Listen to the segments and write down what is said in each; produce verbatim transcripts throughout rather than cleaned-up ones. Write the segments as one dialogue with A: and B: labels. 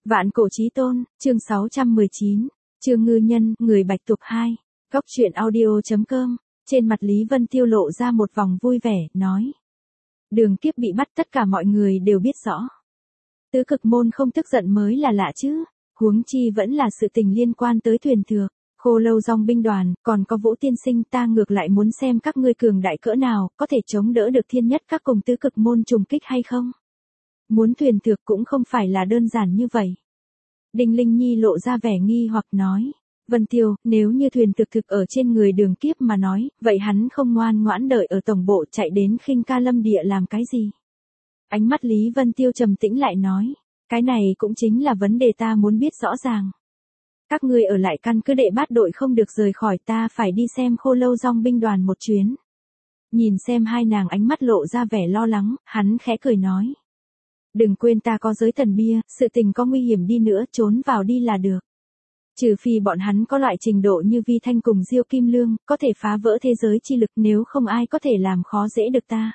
A: Vạn cổ chí tôn, chương sáu trăm mười chín, Trương Ngư Nhân, người Bạch Tuộc hai. Góc truyện audio.com, trên mặt Lý Vân Tiêu lộ ra một vòng vui vẻ, nói. Đường Kiếp bị bắt tất cả mọi người đều biết rõ. Tứ cực môn không tức giận mới là lạ chứ, huống chi vẫn là sự tình liên quan tới thuyền thược, Khô Lâu dòng binh đoàn, còn có Vũ tiên sinh, ta ngược lại muốn xem các ngươi cường đại cỡ nào, có thể chống đỡ được thiên nhất các cùng tứ cực môn trùng kích hay không. Muốn thuyền thược cũng không phải là đơn giản như vậy. Đinh Linh Nhi lộ ra vẻ nghi hoặc nói. Vân Tiêu, nếu như thuyền thực thực ở trên người Đường Kiếp mà nói, vậy hắn không ngoan ngoãn đợi ở tổng bộ chạy đến Khinh Ca Lâm Địa làm cái gì? Ánh mắt Lý Vân Tiêu trầm tĩnh lại nói. Cái này cũng chính là vấn đề ta muốn biết rõ ràng. Các ngươi ở lại căn cứ Đệ Bát đội không được rời khỏi, ta phải đi xem Khô Lâu dòng binh đoàn một chuyến. Nhìn xem hai nàng ánh mắt lộ ra vẻ lo lắng, hắn khẽ cười nói. Đừng quên ta có giới thần bia, sự tình có nguy hiểm đi nữa trốn vào đi là được. Trừ phi bọn hắn có loại trình độ như Vi Thanh cùng Diêu Kim Lương, có thể phá vỡ thế giới chi lực, nếu không ai có thể làm khó dễ được ta.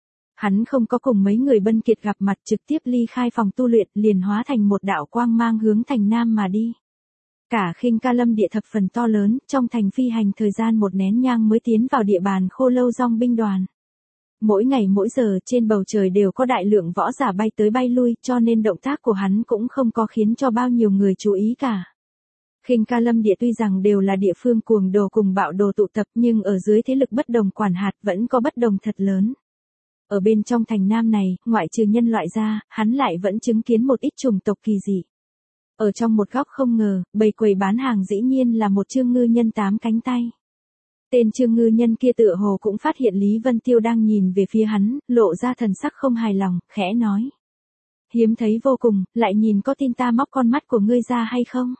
A: Hắn không có cùng mấy người Bân Kiệt gặp mặt, trực tiếp ly khai phòng tu luyện, liền hóa thành một đạo quang mang hướng thành nam mà đi. Cả Khinh Ca Lâm Địa thập phần to lớn, trong thành phi hành thời gian một nén nhang mới tiến vào địa bàn Khô Lâu dòng binh đoàn. Mỗi ngày mỗi giờ trên bầu trời đều có đại lượng võ giả bay tới bay lui, cho nên động tác của hắn cũng không có khiến cho bao nhiêu người chú ý cả. Khinh Ca Lâm Địa tuy rằng đều là địa phương cuồng đồ cùng bạo đồ tụ tập, nhưng ở dưới thế lực bất đồng quản hạt vẫn có bất đồng thật lớn. Ở bên trong thành nam này, ngoại trừ nhân loại ra, hắn lại vẫn chứng kiến một ít chủng tộc kỳ dị. Ở trong một góc không ngờ, bầy quầy bán hàng dĩ nhiên là một Trương Ngư Nhân tám cánh tay. Tên Trương Ngư Nhân kia tựa hồ cũng phát hiện Lý Vân Tiêu đang nhìn về phía hắn, lộ ra thần sắc không hài lòng, khẽ nói. Hiếm thấy vô cùng, lại nhìn có tin ta móc con mắt của ngươi ra hay không?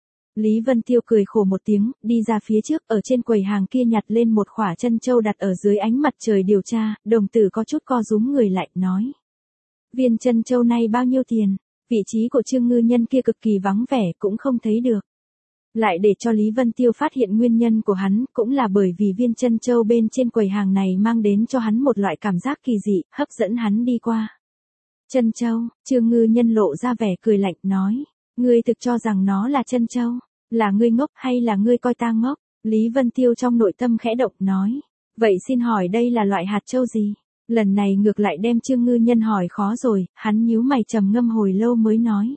A: Lý Vân Tiêu cười khổ một tiếng, đi ra phía trước, ở trên quầy hàng kia nhặt lên một khỏa chân châu đặt ở dưới ánh mặt trời điều tra, đồng tử có chút co rúm người lại, nói. Viên chân châu này bao nhiêu tiền? Vị trí của Trương Ngư Nhân kia cực kỳ vắng vẻ, cũng không thấy được. Lại để cho Lý Vân Tiêu phát hiện nguyên nhân của hắn, cũng là bởi vì viên chân châu bên trên quầy hàng này mang đến cho hắn một loại cảm giác kỳ dị, hấp dẫn hắn đi qua. Chân châu, Trương Ngư Nhân lộ ra vẻ cười lạnh, nói. Ngươi thực cho rằng nó là chân châu, là ngươi ngốc hay là ngươi coi ta ngốc? Lý Vân Tiêu trong nội tâm khẽ động, nói. Vậy xin hỏi đây là loại hạt châu gì? Lần này ngược lại đem Trương Ngư Nhân hỏi khó rồi, hắn nhíu mày trầm ngâm hồi lâu mới nói.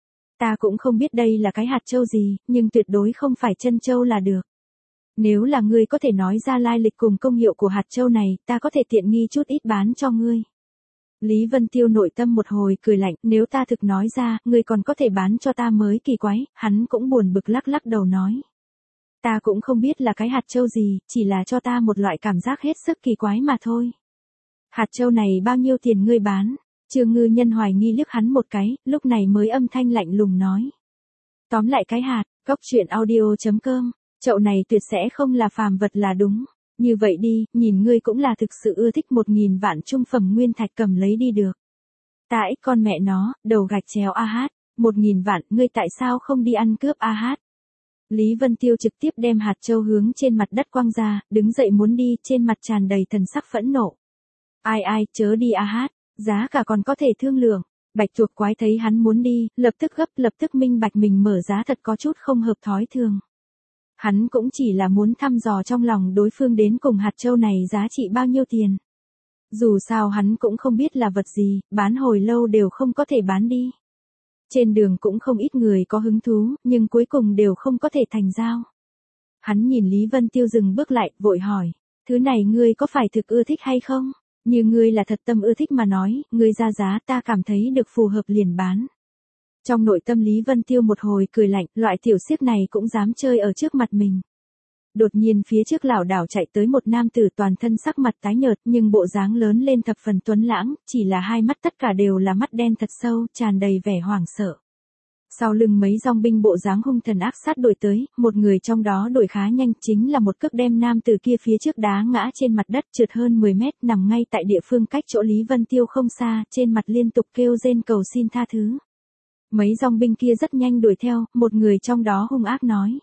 A: Ta cũng không biết đây là cái hạt châu gì, nhưng tuyệt đối không phải chân châu là được. Nếu là ngươi có thể nói ra lai lịch cùng công hiệu của hạt châu này, ta có thể tiện nghi chút ít bán cho ngươi. Lý Vân Tiêu nội tâm một hồi cười lạnh, nếu ta thực nói ra, ngươi còn có thể bán cho ta mới kỳ quái, hắn cũng buồn bực lắc lắc đầu nói. Ta cũng không biết là cái hạt châu gì, chỉ là cho ta một loại cảm giác hết sức kỳ quái mà thôi. Hạt châu này bao nhiêu tiền ngươi bán? Trương Ngư Nhân hoài nghi liếc hắn một cái, lúc này mới âm thanh lạnh lùng nói. Tóm lại cái hạt, góc truyện audio.com, chậu này tuyệt sẽ không là phàm vật là đúng. Như vậy đi, nhìn ngươi cũng là thực sự ưa thích một nghìn vạn trung phẩm nguyên thạch, cầm lấy đi được. Ta ích con mẹ nó, đầu gạch chéo a hát, một nghìn vạn, ngươi tại sao không đi ăn cướp a hát? Lý Vân Tiêu trực tiếp đem hạt châu hướng trên mặt đất quăng ra, đứng dậy muốn đi, trên mặt tràn đầy thần sắc phẫn nộ. Ai ai, chớ đi a hát, giá cả còn có thể thương lượng. Bạch Tuộc quái thấy hắn muốn đi, lập tức gấp, lập tức minh bạch mình mở giá thật có chút không hợp thói thường. Hắn cũng chỉ là muốn thăm dò trong lòng đối phương đến cùng hạt châu này giá trị bao nhiêu tiền. Dù sao hắn cũng không biết là vật gì, bán hồi lâu đều không có thể bán đi. Trên đường cũng không ít người có hứng thú, nhưng cuối cùng đều không có thể thành giao. Hắn nhìn Lý Vân Tiêu dừng bước lại, vội hỏi, thứ này ngươi có phải thực ưa thích hay không? Như ngươi là thật tâm ưa thích mà nói, ngươi ra giá ta cảm thấy được phù hợp liền bán. Trong nội tâm Lý Vân Tiêu một hồi cười lạnh, loại tiểu xiếc này cũng dám chơi ở trước mặt mình. Đột nhiên phía trước lảo đảo chạy tới một nam tử toàn thân sắc mặt tái nhợt, nhưng bộ dáng lớn lên thập phần tuấn lãng, chỉ là hai mắt tất cả đều là mắt đen thật sâu, tràn đầy vẻ hoảng sợ. Sau lưng mấy dòng binh bộ dáng hung thần ác sát đuổi tới, một người trong đó đuổi khá nhanh, chính là một cước đem nam tử kia phía trước đá ngã trên mặt đất, trượt hơn mười mét, nằm ngay tại địa phương cách chỗ Lý Vân Tiêu không xa, trên mặt liên tục kêu rên cầu xin tha thứ. Mấy dòng binh kia rất nhanh đuổi theo, một người trong đó hung ác nói.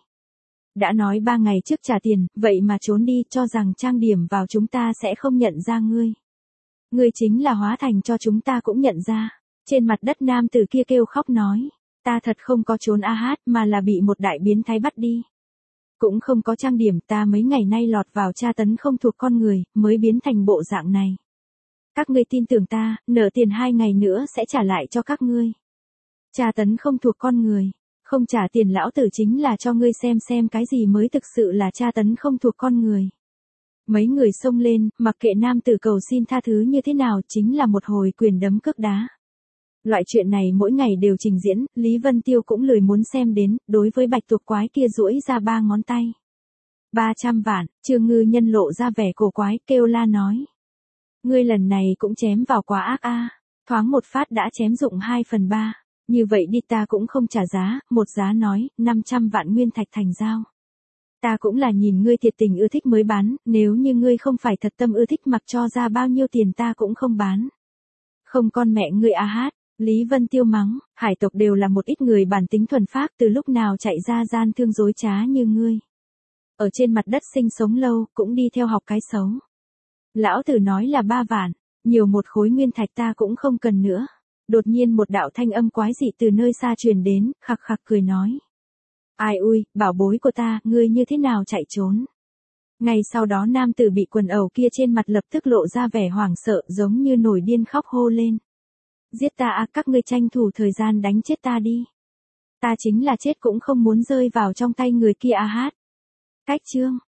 A: Đã nói ba ngày trước trả tiền, vậy mà trốn đi, cho rằng trang điểm vào chúng ta sẽ không nhận ra ngươi. Ngươi chính là hóa thành cho chúng ta cũng nhận ra. Trên mặt đất nam tử kia kêu khóc nói. Ta thật không có trốn a hát mà là bị một đại biến thái bắt đi. Cũng không có trang điểm, ta mấy ngày nay lọt vào tra tấn không thuộc con người, mới biến thành bộ dạng này. Các ngươi tin tưởng ta, nợ tiền hai ngày nữa sẽ trả lại cho các ngươi. Tra tấn không thuộc con người, không trả tiền lão tử chính là cho ngươi xem xem cái gì mới thực sự là tra tấn không thuộc con người. Mấy người xông lên, mặc kệ nam tử cầu xin tha thứ như thế nào chính là một hồi quyền đấm cước đá. Loại chuyện này mỗi ngày đều trình diễn, Lý Vân Tiêu cũng lười muốn xem đến, đối với bạch tuộc quái kia duỗi ra ba ngón tay. ba trăm vạn, Trương Ngư Nhân lộ ra vẻ cổ quái, kêu la nói. Ngươi lần này cũng chém vào quá ác a, thoáng một phát đã chém dụng hai phần ba. Như vậy đi ta cũng không trả giá, một giá nói, năm trăm vạn nguyên thạch thành giao. Ta cũng là nhìn ngươi thiệt tình ưa thích mới bán, nếu như ngươi không phải thật tâm ưa thích mặc cho ra bao nhiêu tiền ta cũng không bán. Không con mẹ ngươi a hát, Lý Vân Tiêu mắng, hải tộc đều là một ít người bản tính thuần phác từ lúc nào chạy ra gian thương dối trá như ngươi. Ở trên mặt đất sinh sống lâu, cũng đi theo học cái xấu. Lão tử nói là ba vạn, nhiều một khối nguyên thạch ta cũng không cần nữa. Đột nhiên một đạo thanh âm quái dị từ nơi xa truyền đến, khặc khặc cười nói. Ai ui, bảo bối của ta, ngươi như thế nào chạy trốn? Ngay sau đó nam tử bị quần ẩu kia trên mặt lập tức lộ ra vẻ hoảng sợ giống như nổi điên khóc hô lên. Giết ta à, các ngươi tranh thủ thời gian đánh chết ta đi. Ta chính là chết cũng không muốn rơi vào trong tay người kia a hát. Cách chương.